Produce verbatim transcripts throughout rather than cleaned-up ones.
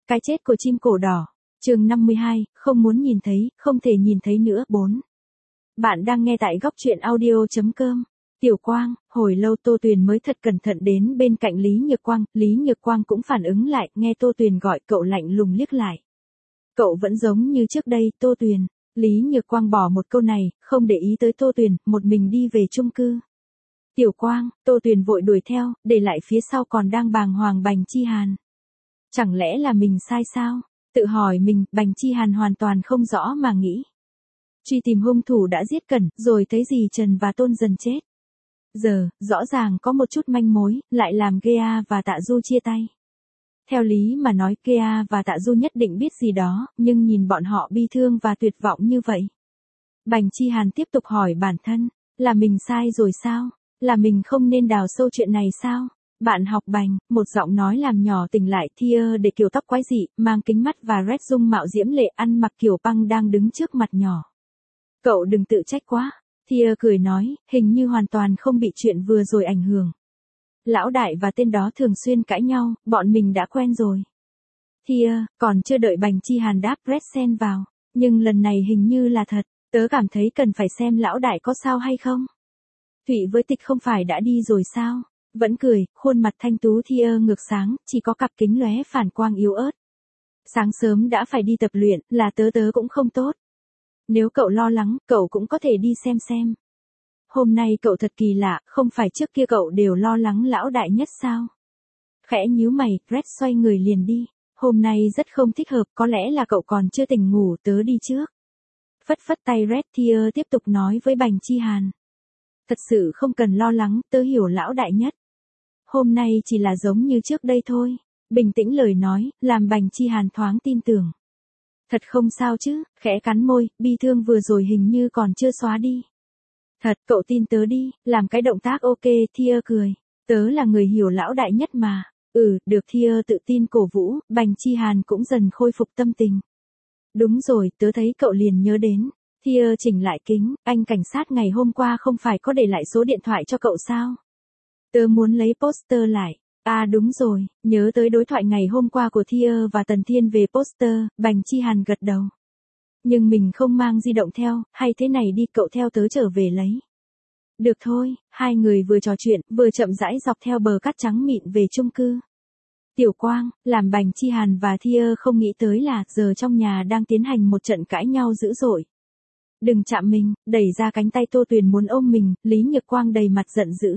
Cái chết của chim cổ đỏ. Chương năm mươi hai, không muốn nhìn thấy, không thể nhìn thấy nữa. bốn. Bạn đang nghe tại góc truyện audio chấm com. Tiểu Quang, hồi lâu Tô Tuyền mới thật cẩn thận đến bên cạnh Lý Nhược Quang, Lý Nhược Quang cũng phản ứng lại, nghe Tô Tuyền gọi cậu lạnh lùng liếc lại. Cậu vẫn giống như trước đây, Tô Tuyền. Lý Nhược Quang bỏ một câu này, không để ý tới Tô Tuyền, một mình đi về chung cư. Tiểu Quang, Tô Tuyền vội đuổi theo, để lại phía sau còn đang bàng hoàng Bành Chi Hàn. Chẳng lẽ là mình sai sao? Tự hỏi mình, Bành Chi Hàn hoàn toàn không rõ mà nghĩ. Truy tìm hung thủ đã giết Cẩn, rồi thấy gì Trần và Tôn dần chết. Giờ, rõ ràng có một chút manh mối, lại làm Gea và Tạ Du chia tay. Theo lý mà nói Gea và Tạ Du nhất định biết gì đó, nhưng nhìn bọn họ bi thương và tuyệt vọng như vậy. Bành Chi Hàn tiếp tục hỏi bản thân, là mình sai rồi sao? Là mình không nên đào sâu chuyện này sao? Bạn học Bành, một giọng nói làm nhỏ tỉnh lại Thia để kiểu tóc quái dị, mang kính mắt và red dung mạo diễm lệ ăn mặc kiểu băng đang đứng trước mặt nhỏ. Cậu đừng tự trách quá. Thia cười nói, hình như hoàn toàn không bị chuyện vừa rồi ảnh hưởng. Lão đại và tên đó thường xuyên cãi nhau, bọn mình đã quen rồi. Thia, còn chưa đợi Bành Chi Hàn đáp red sen vào, nhưng lần này hình như là thật, tớ cảm thấy cần phải xem lão đại có sao hay không. Thụy với Tịch không phải đã đi rồi sao? Vẫn cười, khuôn mặt thanh tú Thia ngược sáng, chỉ có cặp kính lóe phản quang yếu ớt. Sáng sớm đã phải đi tập luyện, là tớ tớ cũng không tốt. Nếu cậu lo lắng, cậu cũng có thể đi xem xem. Hôm nay cậu thật kỳ lạ, không phải trước kia cậu đều lo lắng lão đại nhất sao? Khẽ nhíu mày, Red xoay người liền đi. Hôm nay rất không thích hợp, có lẽ là cậu còn chưa tỉnh ngủ, tớ đi trước. Phất phất tay Red Thia tiếp tục nói với Bành Chi Hàn. Thật sự không cần lo lắng, tớ hiểu lão đại nhất. Hôm nay chỉ là giống như trước đây thôi. Bình tĩnh lời nói, làm Bành Chi Hàn thoáng tin tưởng. Thật không sao chứ, khẽ cắn môi, bi thương vừa rồi hình như còn chưa xóa đi. Thật, cậu tin tớ đi, làm cái động tác ok, Thia cười. Tớ là người hiểu lão đại nhất mà. Ừ, được Thia tự tin cổ vũ, Bành Chi Hàn cũng dần khôi phục tâm tình. Đúng rồi, tớ thấy cậu liền nhớ đến. Thia chỉnh lại kính, anh cảnh sát ngày hôm qua không phải có để lại số điện thoại cho cậu sao? Tớ muốn lấy poster lại. À đúng rồi, nhớ tới đối thoại ngày hôm qua của Thia và Tần Thiên về poster, Bành Chi Hàn gật đầu. Nhưng mình không mang di động theo, hay thế này đi cậu theo tớ trở về lấy. Được thôi, hai người vừa trò chuyện, vừa chậm rãi dọc theo bờ cát trắng mịn về chung cư. Tiểu Quang, làm Bành Chi Hàn và Thia không nghĩ tới là giờ trong nhà đang tiến hành một trận cãi nhau dữ dội. Đừng chạm mình, đẩy ra cánh tay Tô Tuyền muốn ôm mình, Lý Nhược Quang đầy mặt giận dữ.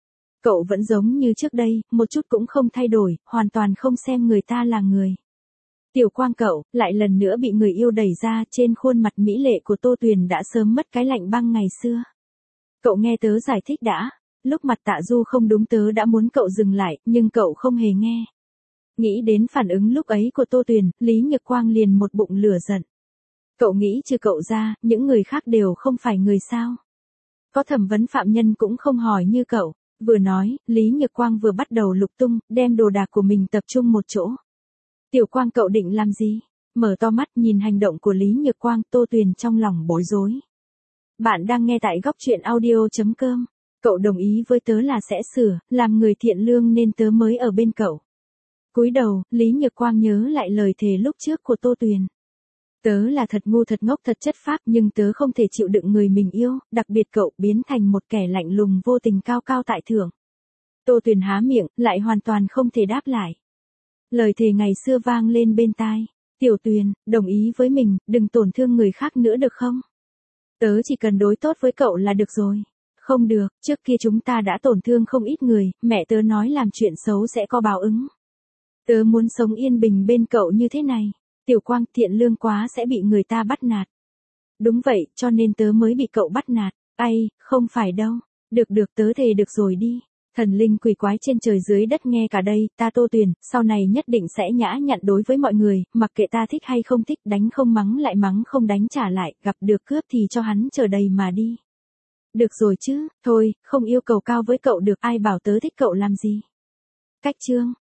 Cậu vẫn giống như trước đây, một chút cũng không thay đổi, hoàn toàn không xem người ta là người. Tiểu Quang cậu, lại lần nữa bị người yêu đẩy ra, trên khuôn mặt mỹ lệ của Tô Tuyền đã sớm mất cái lạnh băng ngày xưa. Cậu nghe tớ giải thích đã, lúc mặt Tạ Du không đúng tớ đã muốn cậu dừng lại, nhưng cậu không hề nghe. Nghĩ đến phản ứng lúc ấy của Tô Tuyền, Lý Nhược Quang liền một bụng lửa giận. Cậu nghĩ trừ cậu ra, những người khác đều không phải người sao? Có thẩm vấn phạm nhân cũng không hỏi như cậu. Vừa nói, Lý Nhược Quang vừa bắt đầu lục tung, đem đồ đạc của mình tập trung một chỗ. Tiểu Quang cậu định làm gì? Mở to mắt nhìn hành động của Lý Nhược Quang, Tô Tuyền trong lòng bối rối. Bạn đang nghe tại góc truyện audio chấm com. Cậu đồng ý với tớ là sẽ sửa, làm người thiện lương nên tớ mới ở bên cậu. Cúi đầu, Lý Nhược Quang nhớ lại lời thề lúc trước của Tô Tuyền. Tớ là thật ngu thật ngốc thật chất phác nhưng tớ không thể chịu đựng người mình yêu, đặc biệt cậu biến thành một kẻ lạnh lùng vô tình cao cao tại thượng. Tô Tuyền há miệng, lại hoàn toàn không thể đáp lại. Lời thề ngày xưa vang lên bên tai. Tiểu Tuyền, đồng ý với mình, đừng tổn thương người khác nữa được không? Tớ chỉ cần đối tốt với cậu là được rồi. Không được, trước kia chúng ta đã tổn thương không ít người, mẹ tớ nói làm chuyện xấu sẽ có báo ứng. Tớ muốn sống yên bình bên cậu như thế này. Tiểu Quang, thiện lương quá sẽ bị người ta bắt nạt. Đúng vậy, cho nên tớ mới bị cậu bắt nạt. Ai, không phải đâu. Được được tớ thề được rồi đi. Thần linh quỷ quái trên trời dưới đất nghe cả đây, ta Tô Tuyền, sau này nhất định sẽ nhã nhặn đối với mọi người, mặc kệ ta thích hay không thích, đánh không mắng lại mắng không đánh trả lại, gặp được cướp thì cho hắn chờ đầy mà đi. Được rồi chứ, thôi, không yêu cầu cao với cậu được, ai bảo tớ thích cậu làm gì. Cách chương.